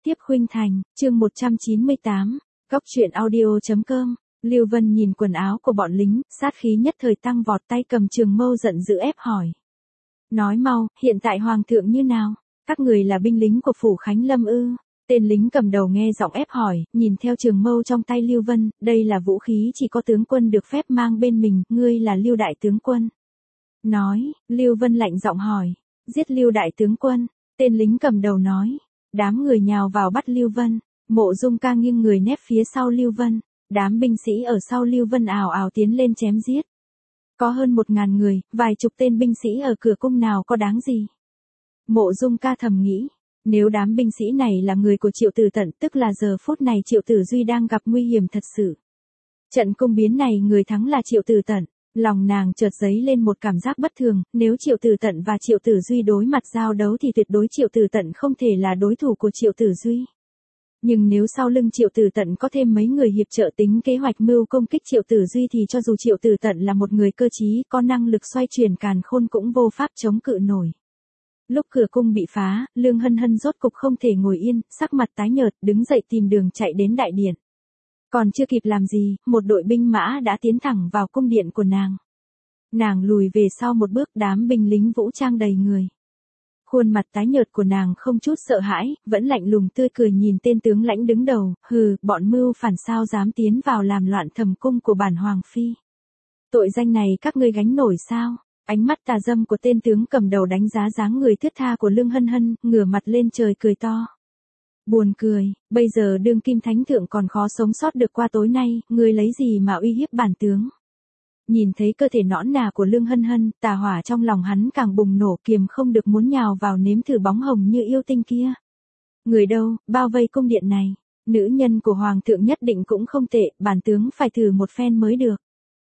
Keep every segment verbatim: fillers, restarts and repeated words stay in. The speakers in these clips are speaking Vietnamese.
tiếp khuynh thành, chương một trăm chín mươi tám, góc truyện audio chấm com. Lưu Vân nhìn quần áo của bọn lính, sát khí nhất thời tăng vọt, tay cầm trường mâu giận dữ ép hỏi. Nói mau, hiện tại hoàng thượng như nào? Các người là binh lính của phủ Khánh Lâm ư? Tên lính cầm đầu nghe giọng ép hỏi, nhìn theo trường mâu trong tay Lưu Vân, đây là vũ khí chỉ có tướng quân được phép mang bên mình, ngươi là Lưu đại tướng quân. Nói, Lưu Vân lạnh giọng hỏi, giết Lưu đại tướng quân, tên lính cầm đầu nói, đám người nhào vào bắt Lưu Vân, Mộ Dung Ca nghiêng người nép phía sau Lưu Vân, đám binh sĩ ở sau Lưu Vân ào ào tiến lên chém giết. Có hơn một ngàn người, vài chục tên binh sĩ ở cửa cung nào có đáng gì. Mộ Dung Ca thầm nghĩ, nếu đám binh sĩ này là người của Triệu Tử Tận, tức là giờ phút này Triệu Tử Duy đang gặp nguy hiểm thật sự. Trận cung biến này người thắng là Triệu Tử Tận, lòng nàng chợt dấy lên một cảm giác bất thường, nếu Triệu Tử Tận và Triệu Tử Duy đối mặt giao đấu thì tuyệt đối Triệu Tử Tận không thể là đối thủ của Triệu Tử Duy. Nhưng nếu sau lưng Triệu Tử Tận có thêm mấy người hiệp trợ tính kế hoạch mưu công kích Triệu Tử Duy thì cho dù Triệu Tử Tận là một người cơ trí, có năng lực xoay chuyển càn khôn cũng vô pháp chống cự nổi. Lúc cửa cung bị phá, Lương Hân Hân rốt cục không thể ngồi yên, sắc mặt tái nhợt, đứng dậy tìm đường chạy đến đại điện. Còn chưa kịp làm gì, một đội binh mã đã tiến thẳng vào cung điện của nàng. Nàng lùi về sau một bước, đám binh lính vũ trang đầy người. Khuôn mặt tái nhợt của nàng không chút sợ hãi, vẫn lạnh lùng tươi cười nhìn tên tướng lãnh đứng đầu, hừ, bọn mưu phản sao dám tiến vào làm loạn thầm cung của bản hoàng phi. Tội danh này các ngươi gánh nổi sao? Ánh mắt tà dâm của tên tướng cầm đầu đánh giá dáng người thướt tha của Lương Hân Hân, ngửa mặt lên trời cười to. Buồn cười, bây giờ đương kim thánh thượng còn khó sống sót được qua tối nay, ngươi lấy gì mà uy hiếp bản tướng? Nhìn thấy cơ thể nõn nà của Lương Hân Hân, tà hỏa trong lòng hắn càng bùng nổ, kiềm không được muốn nhào vào nếm thử bóng hồng như yêu tinh kia. Người đâu, bao vây cung điện này, nữ nhân của hoàng thượng nhất định cũng không tệ, bản tướng phải thử một phen mới được.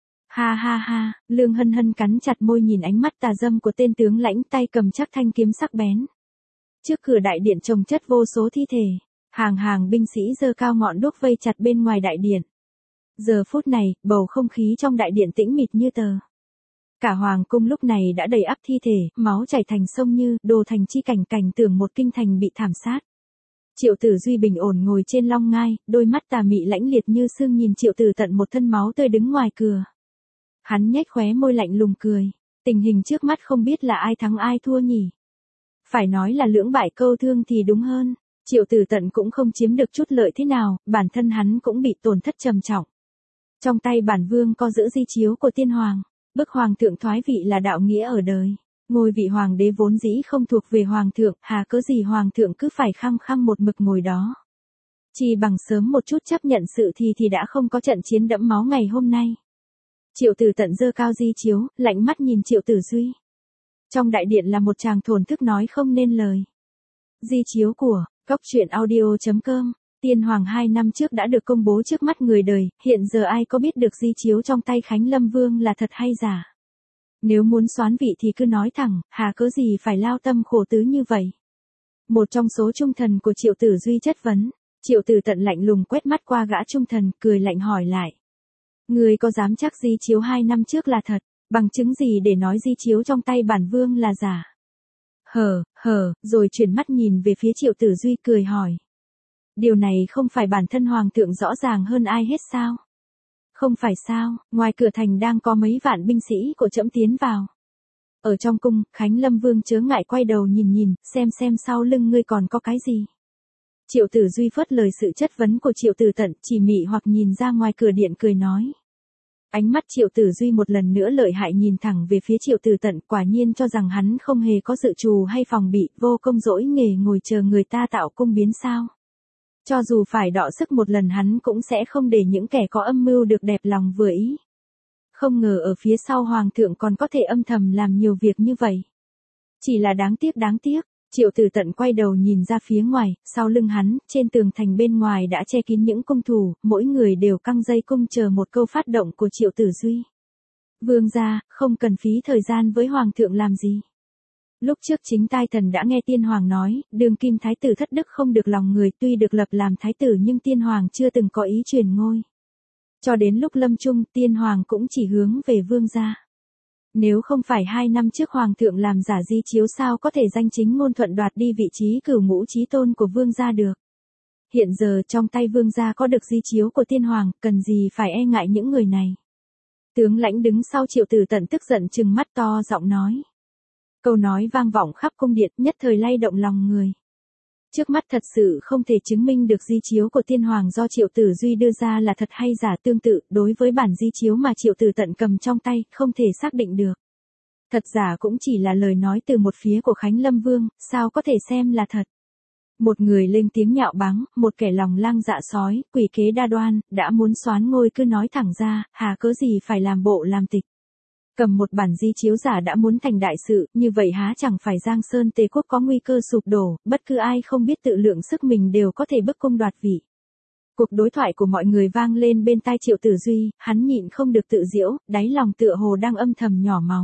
Ha ha ha, Lương Hân Hân cắn chặt môi nhìn ánh mắt tà dâm của tên tướng lãnh, tay cầm chắc thanh kiếm sắc bén. Trước cửa đại điện chồng chất vô số thi thể, hàng hàng binh sĩ giơ cao ngọn đuốc vây chặt bên ngoài đại điện. Giờ phút này, bầu không khí trong đại điện tĩnh mịch như tờ. Cả hoàng cung lúc này đã đầy ắp thi thể, máu chảy thành sông như, đồ thành chi cảnh cảnh tưởng một kinh thành bị thảm sát. Triệu Tử Duy bình ổn ngồi trên long ngai, đôi mắt tà mị lãnh liệt như sương nhìn Triệu Tử Tận một thân máu tươi đứng ngoài cửa. Hắn nhếch khóe môi lạnh lùng cười, tình hình trước mắt không biết là ai thắng ai thua nhỉ. Phải nói là lưỡng bại câu thương thì đúng hơn, Triệu Tử Tận cũng không chiếm được chút lợi thế nào, bản thân hắn cũng bị tổn thất trầm trọng. Trong tay bản vương có giữ di chiếu của tiên hoàng, bức hoàng thượng thoái vị là đạo nghĩa ở đời. Ngôi vị hoàng đế vốn dĩ không thuộc về hoàng thượng, hà cớ gì hoàng thượng cứ phải khăng khăng một mực ngồi đó. Chỉ bằng sớm một chút chấp nhận sự thì thì đã không có trận chiến đẫm máu ngày hôm nay. Triệu Tử Tận giơ cao di chiếu, lạnh mắt nhìn Triệu Tử Duy. Trong đại điện là một tràng thổn thức nói không nên lời. Di chiếu của, góc truyện audio chấm com. Tiên hoàng hai năm trước đã được công bố trước mắt người đời, hiện giờ ai có biết được di chiếu trong tay Khánh Lâm Vương là thật hay giả. Nếu muốn soán vị thì cứ nói thẳng, hà cớ gì phải lao tâm khổ tứ như vậy. Một trong số trung thần của Triệu Tử Duy chất vấn, Triệu Tử Tận lạnh lùng quét mắt qua gã trung thần, cười lạnh hỏi lại. Người có dám chắc di chiếu hai năm trước là thật, bằng chứng gì để nói di chiếu trong tay bản vương là giả? Hờ, hờ, rồi chuyển mắt nhìn về phía Triệu Tử Duy cười hỏi. Điều này không phải bản thân hoàng thượng rõ ràng hơn ai hết sao? Không phải sao, ngoài cửa thành đang có mấy vạn binh sĩ của trẫm tiến vào. Ở trong cung, Khánh Lâm Vương chớ ngại quay đầu nhìn nhìn, xem xem sau lưng ngươi còn có cái gì. Triệu Tử Duy phớt lời sự chất vấn của Triệu Tử Tận, chỉ mị hoặc nhìn ra ngoài cửa điện cười nói. Ánh mắt Triệu Tử Duy một lần nữa lợi hại nhìn thẳng về phía Triệu Tử Tận, quả nhiên cho rằng hắn không hề có dự trù hay phòng bị, vô công dỗi nghề ngồi chờ người ta tạo cung biến sao. Cho dù phải đọ sức một lần hắn cũng sẽ không để những kẻ có âm mưu được đẹp lòng vừa ý. Không ngờ ở phía sau hoàng thượng còn có thể âm thầm làm nhiều việc như vậy. Chỉ là đáng tiếc đáng tiếc, Triệu Tử Tận quay đầu nhìn ra phía ngoài, sau lưng hắn, trên tường thành bên ngoài đã che kín những cung thủ, mỗi người đều căng dây cung chờ một câu phát động của Triệu Tử Duy. Vương gia, không cần phí thời gian với hoàng thượng làm gì. Lúc trước chính tai thần đã nghe tiên hoàng nói, đương kim thái tử thất đức không được lòng người, tuy được lập làm thái tử nhưng tiên hoàng chưa từng có ý truyền ngôi. Cho đến lúc lâm chung, tiên hoàng cũng chỉ hướng về vương gia. Nếu không phải hai năm trước hoàng thượng làm giả di chiếu sao có thể danh chính ngôn thuận đoạt đi vị trí cửu ngũ chí tôn của vương gia được. Hiện giờ trong tay vương gia có được di chiếu của tiên hoàng, cần gì phải e ngại những người này. Tướng lãnh đứng sau Triệu Tử Tận tức giận trừng mắt to giọng nói. Câu nói vang vọng khắp cung điện, nhất thời lay động lòng người. Trước mắt thật sự không thể chứng minh được di chiếu của tiên hoàng do Triệu Tử Duy đưa ra là thật hay giả, tương tự, đối với bản di chiếu mà Triệu Tử Tận cầm trong tay, không thể xác định được. Thật giả cũng chỉ là lời nói từ một phía của Khánh Lâm Vương, sao có thể xem là thật. Một người lên tiếng nhạo báng, một kẻ lòng lang dạ sói, quỷ kế đa đoan, đã muốn soán ngôi cứ nói thẳng ra, hà cớ gì phải làm bộ làm tịch. Cầm một bản di chiếu giả đã muốn thành đại sự, như vậy há chẳng phải Giang Sơn Tề quốc có nguy cơ sụp đổ, bất cứ ai không biết tự lượng sức mình đều có thể bức cung đoạt vị. Cuộc đối thoại của mọi người vang lên bên tai Triệu Tử Duy, hắn nhịn không được tự giễu, đáy lòng tựa hồ đang âm thầm nhỏ máu.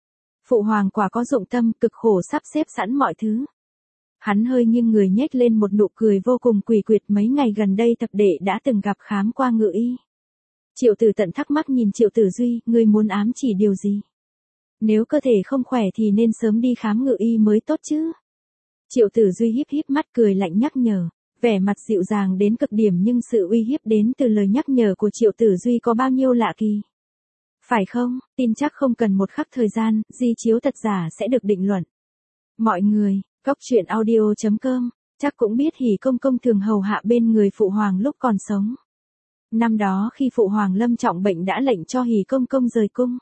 Phụ hoàng quả có dụng tâm, cực khổ sắp xếp sẵn mọi thứ. Hắn hơi nghiêng người nhếch lên một nụ cười vô cùng quỷ quyệt, mấy ngày gần đây thập đệ đã từng gặp khám qua ngự y. Triệu Tử Tận thắc mắc nhìn Triệu Tử Duy, ngươi muốn ám chỉ điều gì? Nếu cơ thể không khỏe thì nên sớm đi khám ngự y mới tốt chứ. Triệu Tử Duy híp híp mắt cười lạnh nhắc nhở, vẻ mặt dịu dàng đến cực điểm nhưng sự uy hiếp đến từ lời nhắc nhở của Triệu Tử Duy có bao nhiêu lạ kỳ. Phải không, tin chắc không cần một khắc thời gian, di chiếu thật giả sẽ được định luận. Mọi người, Góc Truyện Audio chấm com, chắc cũng biết Hỉ Công Công thường hầu hạ bên người Phụ Hoàng lúc còn sống. Năm đó khi Phụ Hoàng lâm trọng bệnh đã lệnh cho Hỉ Công Công rời cung.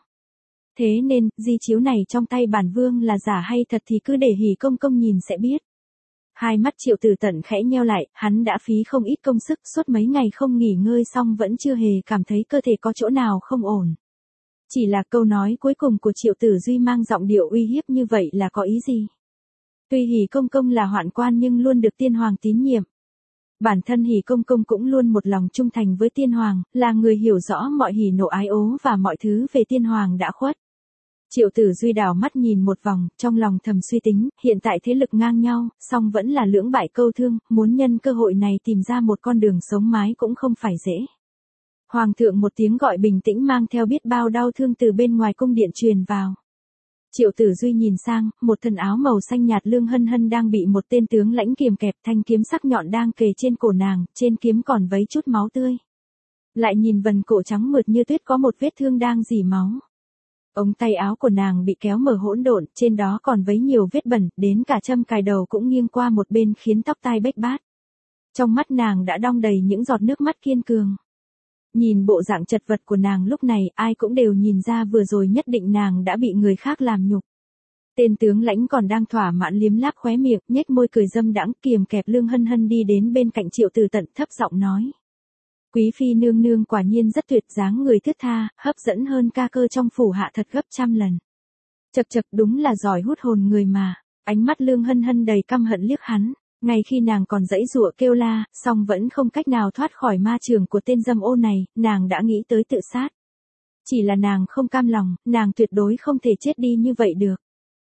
Thế nên, di chiếu này trong tay bản vương là giả hay thật thì cứ để Hỉ Công Công nhìn sẽ biết. Hai mắt Triệu Tử Tận khẽ nheo lại, hắn đã phí không ít công sức, suốt mấy ngày không nghỉ ngơi xong vẫn chưa hề cảm thấy cơ thể có chỗ nào không ổn. Chỉ là câu nói cuối cùng của Triệu Tử Duy mang giọng điệu uy hiếp như vậy là có ý gì? Tuy Hỉ Công Công là hoạn quan nhưng luôn được tiên hoàng tín nhiệm. Bản thân Hỉ Công Công cũng luôn một lòng trung thành với tiên hoàng, là người hiểu rõ mọi hỉ nộ ái ố và mọi thứ về tiên hoàng đã khuất. Triệu Tử Duy đảo mắt nhìn một vòng, trong lòng thầm suy tính, hiện tại thế lực ngang nhau, song vẫn là lưỡng bại câu thương, muốn nhân cơ hội này tìm ra một con đường sống mái cũng không phải dễ. Hoàng thượng một tiếng gọi bình tĩnh mang theo biết bao đau thương từ bên ngoài cung điện truyền vào. Triệu Tử Duy nhìn sang, một thân áo màu xanh nhạt Lương Hân Hân đang bị một tên tướng lãnh kiềm kẹp, thanh kiếm sắc nhọn đang kề trên cổ nàng, trên kiếm còn vấy chút máu tươi. Lại nhìn vần cổ trắng mượt như tuyết có một vết thương đang rỉ máu. Ống tay áo của nàng bị kéo mở hỗn độn, trên đó còn vấy nhiều vết bẩn, đến cả châm cài đầu cũng nghiêng qua một bên khiến tóc tai bách bát. Trong mắt nàng đã đong đầy những giọt nước mắt kiên cường. Nhìn bộ dạng chật vật của nàng lúc này, ai cũng đều nhìn ra vừa rồi nhất định nàng đã bị người khác làm nhục. Tên tướng lãnh còn đang thỏa mãn liếm láp khóe miệng, nhếch môi cười dâm đãng, kiềm kẹp Lương Hân Hân đi đến bên cạnh Triệu Tử Tận, thấp giọng nói: Quý phi nương nương quả nhiên rất tuyệt, dáng người thướt tha, hấp dẫn hơn ca cơ trong phủ hạ thật gấp trăm lần. Chậc chậc, đúng là giỏi hút hồn người mà. Ánh mắt Lương Hân Hân đầy căm hận liếc hắn. Ngay khi nàng còn giãy giụa kêu la, song vẫn không cách nào thoát khỏi ma trường của tên dâm ô này, nàng đã nghĩ tới tự sát. Chỉ là nàng không cam lòng, nàng tuyệt đối không thể chết đi như vậy được.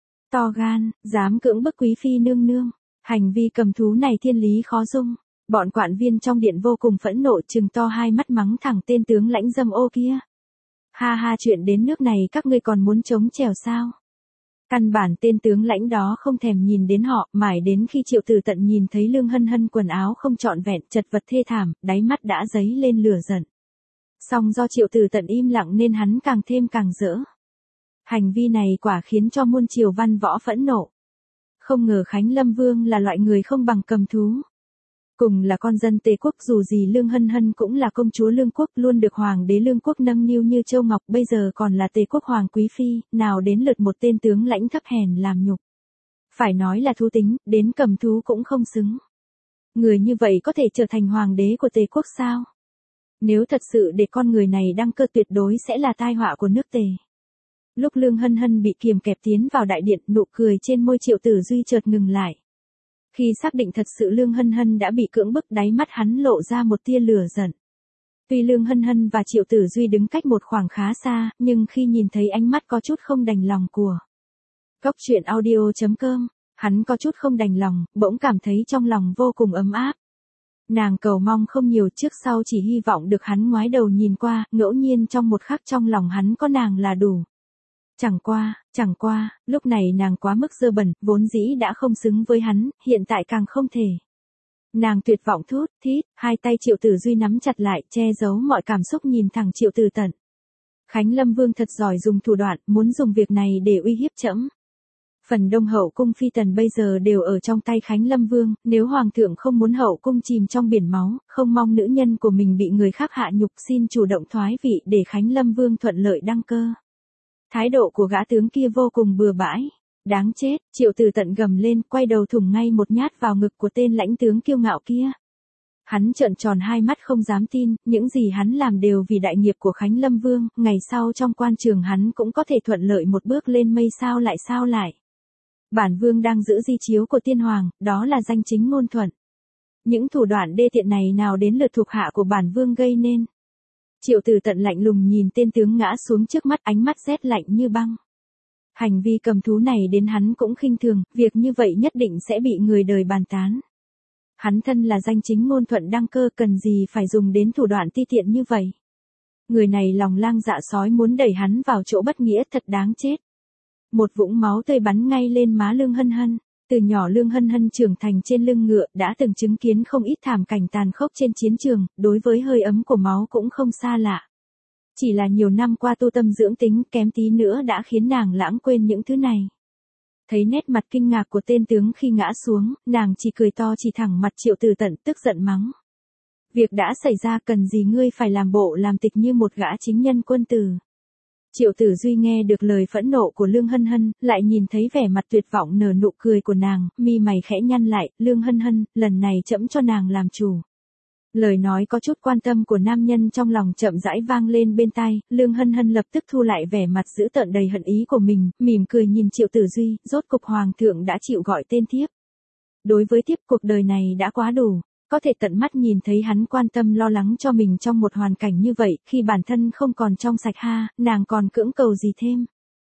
To gan, dám cưỡng bức quý phi nương nương. Hành vi cầm thú này thiên lý khó dung. Bọn quản viên trong điện vô cùng phẫn nộ, trừng to hai mắt mắng thẳng tên tướng lãnh dâm ô kia. Ha ha, chuyện đến nước này các ngươi còn muốn chống chèo sao? Căn bản tên tướng lãnh đó không thèm nhìn đến họ, mãi đến khi Triệu Tử Tận nhìn thấy Lương Hân Hân quần áo không trọn vẹn, chật vật thê thảm, đáy mắt đã dấy lên lửa giận. Song do Triệu Tử Tận im lặng nên hắn càng thêm càng rỡ. Hành vi này quả khiến cho muôn triều văn võ phẫn nộ. Không ngờ Khánh Lâm Vương là loại người không bằng cầm thú. Cùng là con dân Tề quốc, dù gì Lương Hân Hân cũng là công chúa Lương quốc, luôn được hoàng đế Lương quốc nâng niu như châu ngọc, bây giờ còn là Tề quốc hoàng quý phi, nào đến lượt một tên tướng lãnh thấp hèn làm nhục. Phải nói là thú tính, đến cầm thú cũng không xứng. Người như vậy có thể trở thành hoàng đế của Tề quốc sao? Nếu thật sự để con người này đăng cơ tuyệt đối sẽ là tai họa của nước Tề. Lúc Lương Hân Hân bị kiềm kẹp tiến vào đại điện, nụ cười trên môi Triệu Tử Duy chợt ngừng lại. Khi xác định thật sự Lương Hân Hân đã bị cưỡng bức, đáy mắt hắn lộ ra một tia lửa giận. Tuy Lương Hân Hân và Triệu Tử Duy đứng cách một khoảng khá xa, nhưng khi nhìn thấy ánh mắt có chút không đành lòng của Góc Truyện Audio chấm com, hắn có chút không đành lòng, bỗng cảm thấy trong lòng vô cùng ấm áp. Nàng cầu mong không nhiều, trước sau chỉ hy vọng được hắn ngoái đầu nhìn qua, ngẫu nhiên trong một khắc trong lòng hắn có nàng là đủ. Chẳng qua, chẳng qua, lúc này nàng quá mức dơ bẩn, vốn dĩ đã không xứng với hắn, hiện tại càng không thể. Nàng tuyệt vọng thút thít, hai tay Triệu Tử Duy nắm chặt lại, che giấu mọi cảm xúc nhìn thẳng Triệu Tử Tận. Khánh Lâm Vương thật giỏi dùng thủ đoạn, muốn dùng việc này để uy hiếp trẫm. Phần đông hậu cung phi tần bây giờ đều ở trong tay Khánh Lâm Vương, nếu hoàng thượng không muốn hậu cung chìm trong biển máu, không mong nữ nhân của mình bị người khác hạ nhục, xin chủ động thoái vị để Khánh Lâm Vương thuận lợi đăng cơ. Thái độ của gã tướng kia vô cùng bừa bãi. Đáng chết, Triệu Tử Tận gầm lên, quay đầu thủng ngay một nhát vào ngực của tên lãnh tướng kiêu ngạo kia. Hắn trợn tròn hai mắt không dám tin, những gì hắn làm đều vì đại nghiệp của Khánh Lâm Vương, ngày sau trong quan trường hắn cũng có thể thuận lợi một bước lên mây, sao lại sao lại. Bản vương đang giữ di chiếu của tiên hoàng, đó là danh chính ngôn thuận. Những thủ đoạn đê tiện này nào đến lượt thuộc hạ của bản vương gây nên. Triệu Tử Tận lạnh lùng nhìn tên tướng ngã xuống trước mắt, ánh mắt rét lạnh như băng. Hành vi cầm thú này đến hắn cũng khinh thường, việc như vậy nhất định sẽ bị người đời bàn tán. Hắn thân là danh chính ngôn thuận đăng cơ, cần gì phải dùng đến thủ đoạn ti tiện như vậy. Người này lòng lang dạ sói, muốn đẩy hắn vào chỗ bất nghĩa, thật đáng chết. Một vũng máu tươi bắn ngay lên má Lương Hân Hân. Từ nhỏ Lương Hân Hân trưởng thành trên lưng ngựa, đã từng chứng kiến không ít thảm cảnh tàn khốc trên chiến trường, đối với hơi ấm của máu cũng không xa lạ. Chỉ là nhiều năm qua tu tâm dưỡng tính, kém tí nữa đã khiến nàng lãng quên những thứ này. Thấy nét mặt kinh ngạc của tên tướng khi ngã xuống, nàng chỉ cười to chỉ thẳng mặt Triệu Tử Tận, tức giận mắng. Việc đã xảy ra, cần gì ngươi phải làm bộ làm tịch như một gã chính nhân quân tử. Triệu Tử Duy nghe được lời phẫn nộ của Lương Hân Hân, lại nhìn thấy vẻ mặt tuyệt vọng nở nụ cười của nàng, mi mày khẽ nhăn lại, Lương Hân Hân, lần này trẫm cho nàng làm chủ. Lời nói có chút quan tâm của nam nhân trong lòng chậm rãi vang lên bên tai, Lương Hân Hân lập tức thu lại vẻ mặt dữ tợn đầy hận ý của mình, mỉm cười nhìn Triệu Tử Duy, rốt cục hoàng thượng đã chịu gọi tên thiếp. Đối với thiếp, cuộc đời này đã quá đủ, có thể tận mắt nhìn thấy hắn quan tâm lo lắng cho mình trong một hoàn cảnh như vậy, khi bản thân không còn trong sạch ha, nàng còn cưỡng cầu gì thêm.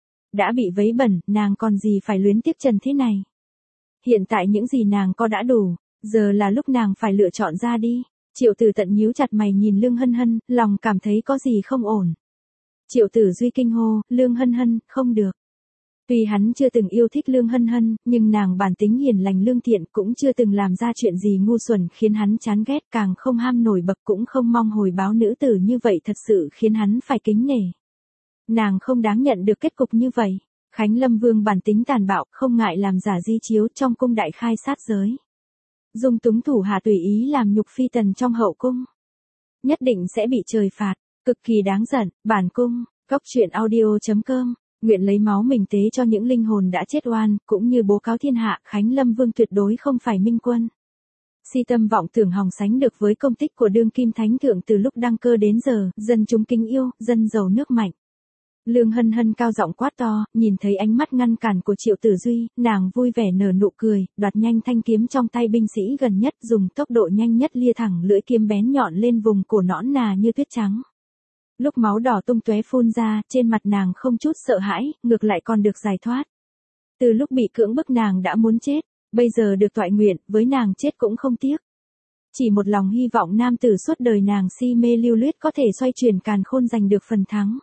Đã bị vấy bẩn, nàng còn gì phải luyến tiếc trần thế này. Hiện tại những gì nàng có đã đủ, giờ là lúc nàng phải lựa chọn ra đi. Triệu Tử Tận nhíu chặt mày nhìn Lương Hân Hân, lòng cảm thấy có gì không ổn. Triệu Tử Duy kinh hô, Lương Hân Hân, không được. Tuy hắn chưa từng yêu thích Lương Hân Hân, nhưng nàng bản tính hiền lành lương thiện, cũng chưa từng làm ra chuyện gì ngu xuẩn khiến hắn chán ghét, càng không ham nổi bật, cũng không mong hồi báo, nữ tử như vậy thật sự khiến hắn phải kính nể. Nàng không đáng nhận được kết cục như vậy. Khánh Lâm Vương bản tính tàn bạo, không ngại làm giả di chiếu trong cung đại khai sát giới. Dung túng thủ hạ tùy ý làm nhục phi tần trong hậu cung. Nhất định sẽ bị trời phạt, cực kỳ đáng giận. Bản cung, góc truyện audio chấm com, nguyện lấy máu mình tế cho những linh hồn đã chết oan, cũng như bố cáo thiên hạ, Khánh Lâm Vương tuyệt đối không phải minh quân. Si tâm vọng tưởng hòng sánh được với công tích của đương kim thánh thượng từ lúc đăng cơ đến giờ, dân chúng kính yêu, dân giàu nước mạnh. Lương Hân Hân cao giọng quát to, nhìn thấy ánh mắt ngăn cản của Triệu Tử Duy, nàng vui vẻ nở nụ cười, đoạt nhanh thanh kiếm trong tay binh sĩ gần nhất, dùng tốc độ nhanh nhất lia thẳng lưỡi kiếm bén nhọn lên vùng cổ nõn nà như tuyết trắng. Lúc máu đỏ tung tóe phun ra, trên mặt nàng không chút sợ hãi, ngược lại còn được giải thoát. Từ lúc bị cưỡng bức nàng đã muốn chết, bây giờ được toại nguyện, với nàng chết cũng không tiếc. Chỉ một lòng hy vọng nam tử suốt đời nàng si mê lưu luyết có thể xoay chuyển càn khôn giành được phần thắng.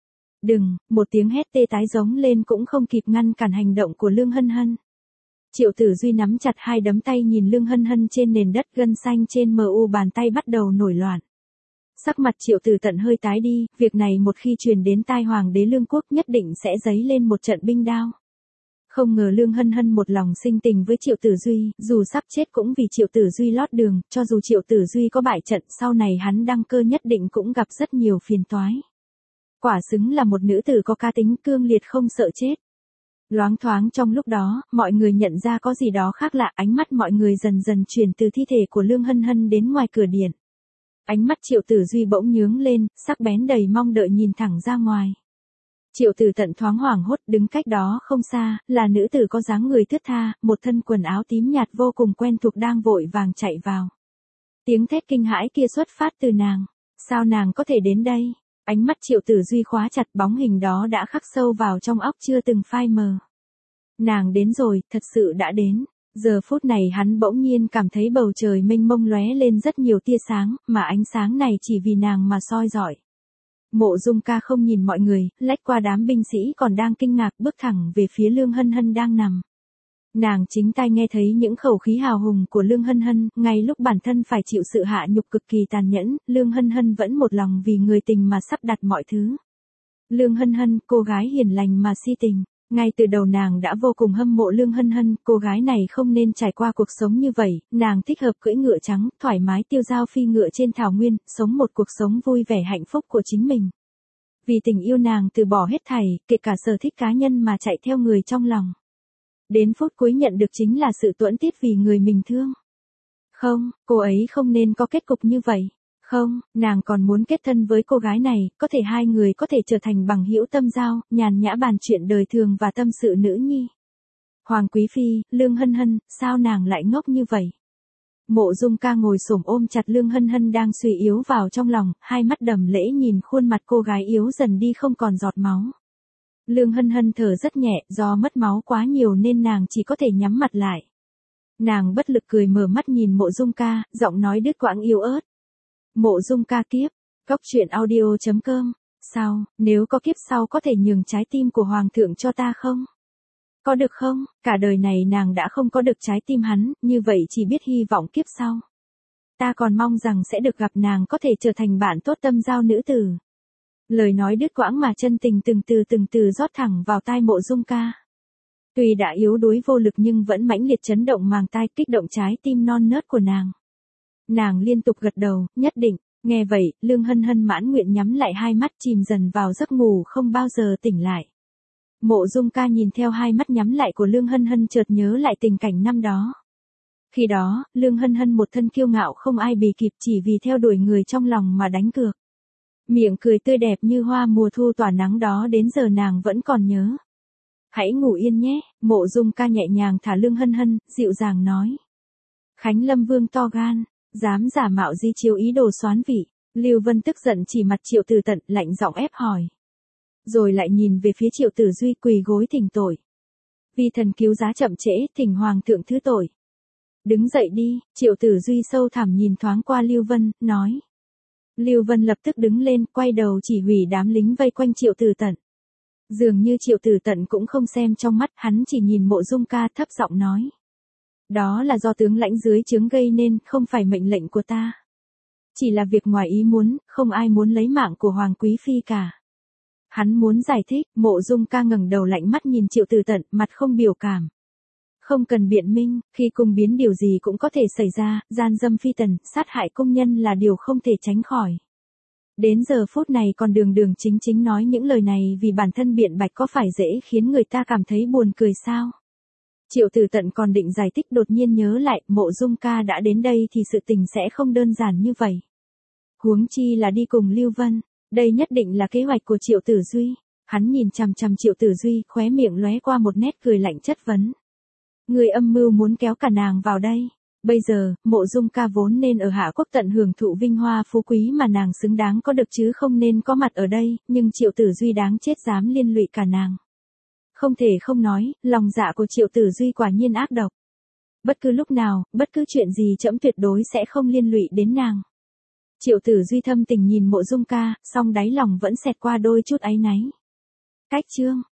Đừng, một tiếng hét tê tái giống lên cũng không kịp ngăn cản hành động của Lương Hân Hân. Triệu Tử Duy nắm chặt hai đấm tay nhìn Lương Hân Hân trên nền đất, gân xanh trên mờ u bàn tay bắt đầu nổi loạn. Sắc mặt Triệu Tử Tận hơi tái đi, việc này một khi truyền đến tai hoàng đế Lương Quốc nhất định sẽ dấy lên một trận binh đao. Không ngờ Lương Hân Hân một lòng sinh tình với Triệu Tử Duy, dù sắp chết cũng vì Triệu Tử Duy lót đường, cho dù Triệu Tử Duy có bại trận, sau này hắn đăng cơ nhất định cũng gặp rất nhiều phiền toái. Quả xứng là một nữ tử có cá tính cương liệt không sợ chết. Loáng thoáng trong lúc đó, mọi người nhận ra có gì đó khác lạ, ánh mắt mọi người dần dần chuyển từ thi thể của Lương Hân Hân đến ngoài cửa điện. Ánh mắt Triệu Tử Duy bỗng nhướng lên, sắc bén đầy mong đợi nhìn thẳng ra ngoài. Triệu Tử Tận thoáng hoảng hốt, đứng cách đó không xa, là nữ tử có dáng người thướt tha, một thân quần áo tím nhạt vô cùng quen thuộc đang vội vàng chạy vào. Tiếng thét kinh hãi kia xuất phát từ nàng. Sao nàng có thể đến đây? Ánh mắt Triệu Tử Duy khóa chặt, bóng hình đó đã khắc sâu vào trong óc chưa từng phai mờ. Nàng đến rồi, thật sự đã đến. Giờ phút này hắn bỗng nhiên cảm thấy bầu trời mênh mông lóe lên rất nhiều tia sáng, mà ánh sáng này chỉ vì nàng mà soi rọi. Mộ Dung Ca không nhìn mọi người, lách qua đám binh sĩ còn đang kinh ngạc bước thẳng về phía Lương Hân Hân đang nằm. Nàng chính tai nghe thấy những khẩu khí hào hùng của Lương Hân Hân, ngay lúc bản thân phải chịu sự hạ nhục cực kỳ tàn nhẫn, Lương Hân Hân vẫn một lòng vì người tình mà sắp đặt mọi thứ. Lương Hân Hân, cô gái hiền lành mà si tình. Ngay từ đầu nàng đã vô cùng hâm mộ Lương Hân Hân, cô gái này không nên trải qua cuộc sống như vậy, nàng thích hợp cưỡi ngựa trắng, thoải mái tiêu dao phi ngựa trên thảo nguyên, sống một cuộc sống vui vẻ hạnh phúc của chính mình. Vì tình yêu nàng từ bỏ hết thảy, kể cả sở thích cá nhân mà chạy theo người trong lòng. Đến phút cuối nhận được chính là sự tuẫn tiết vì người mình thương. Không, cô ấy không nên có kết cục như vậy. Không, nàng còn muốn kết thân với cô gái này, có thể hai người có thể trở thành bằng hữu tâm giao, nhàn nhã bàn chuyện đời thường và tâm sự nữ nhi. Hoàng Quý Phi, Lương Hân Hân, sao nàng lại ngốc như vậy? Mộ Dung Ca ngồi xổm ôm chặt Lương Hân Hân đang suy yếu vào trong lòng, hai mắt đầm lễ nhìn khuôn mặt cô gái yếu dần đi không còn giọt máu. Lương Hân Hân thở rất nhẹ, do mất máu quá nhiều nên nàng chỉ có thể nhắm mặt lại. Nàng bất lực cười mở mắt nhìn Mộ Dung Ca, giọng nói đứt quãng yếu ớt. Mộ Dung Ca kiếp, góc truyện audio chấm com, sao, nếu có kiếp sau có thể nhường trái tim của Hoàng thượng cho ta không? Có được không? Cả đời này nàng đã không có được trái tim hắn, như vậy chỉ biết hy vọng kiếp sau. Ta còn mong rằng sẽ được gặp nàng có thể trở thành bạn tốt tâm giao nữ tử. Lời nói đứt quãng mà chân tình từng từ từng từ rót thẳng vào tai Mộ Dung Ca. Tuy đã yếu đuối vô lực nhưng vẫn mãnh liệt chấn động màng tai, kích động trái tim non nớt của nàng. Nàng liên tục gật đầu, nhất định. Nghe vậy, Lương Hân Hân mãn nguyện nhắm lại hai mắt chìm dần vào giấc ngủ không bao giờ tỉnh lại. Mộ Dung Ca nhìn theo hai mắt nhắm lại của Lương Hân Hân chợt nhớ lại tình cảnh năm đó. Khi đó, Lương Hân Hân một thân kiêu ngạo không ai bì kịp chỉ vì theo đuổi người trong lòng mà đánh cược. Miệng cười tươi đẹp như hoa mùa thu tỏa nắng đó đến giờ nàng vẫn còn nhớ. Hãy ngủ yên nhé, Mộ Dung Ca nhẹ nhàng thả Lương Hân Hân, dịu dàng nói. Khánh Lâm Vương to gan, dám giả mạo di chiếu ý đồ soán vị. Lưu Vân tức giận chỉ mặt Triệu Tử Tận, lạnh giọng ép hỏi. Rồi lại nhìn về phía Triệu Tử Duy quỳ gối thỉnh tội. Vì thần cứu giá chậm trễ, thỉnh Hoàng thượng thứ tội. Đứng dậy đi, Triệu Tử Duy sâu thẳm nhìn thoáng qua Lưu Vân, nói. Lưu Vân lập tức đứng lên, quay đầu chỉ huy đám lính vây quanh Triệu Tử Tận. Dường như Triệu Tử Tận cũng không xem trong mắt, hắn chỉ nhìn Mộ Dung Ca thấp giọng nói. Đó là do tướng lãnh dưới trướng gây nên, không phải mệnh lệnh của ta. Chỉ là việc ngoài ý muốn, không ai muốn lấy mạng của Hoàng Quý Phi cả. Hắn muốn giải thích, Mộ Dung Ca ngẩng đầu lạnh mắt nhìn Triệu Tử Tận, mặt không biểu cảm. Không cần biện minh, khi cung biến điều gì cũng có thể xảy ra, gian dâm phi tần, sát hại công nhân là điều không thể tránh khỏi. Đến giờ phút này còn đường đường chính chính nói những lời này vì bản thân biện bạch có phải dễ khiến người ta cảm thấy buồn cười sao? Triệu Tử Tận còn định giải thích đột nhiên nhớ lại, Mộ Dung Ca đã đến đây thì sự tình sẽ không đơn giản như vậy. Huống chi là đi cùng Lưu Vân, đây nhất định là kế hoạch của Triệu Tử Duy. Hắn nhìn chằm chằm Triệu Tử Duy, khóe miệng lóe qua một nét cười lạnh chất vấn. Người âm mưu muốn kéo cả nàng vào đây. Bây giờ, Mộ Dung Ca vốn nên ở Hạ Quốc tận hưởng thụ vinh hoa phú quý mà nàng xứng đáng có được chứ không nên có mặt ở đây, nhưng Triệu Tử Duy đáng chết dám liên lụy cả nàng. Không thể không nói, lòng dạ của Triệu Tử Duy quả nhiên ác độc. Bất cứ lúc nào, bất cứ chuyện gì trẫm tuyệt đối sẽ không liên lụy đến nàng. Triệu Tử Duy thâm tình nhìn Mộ Dung Ca, song đáy lòng vẫn xẹt qua đôi chút áy náy. Cách chương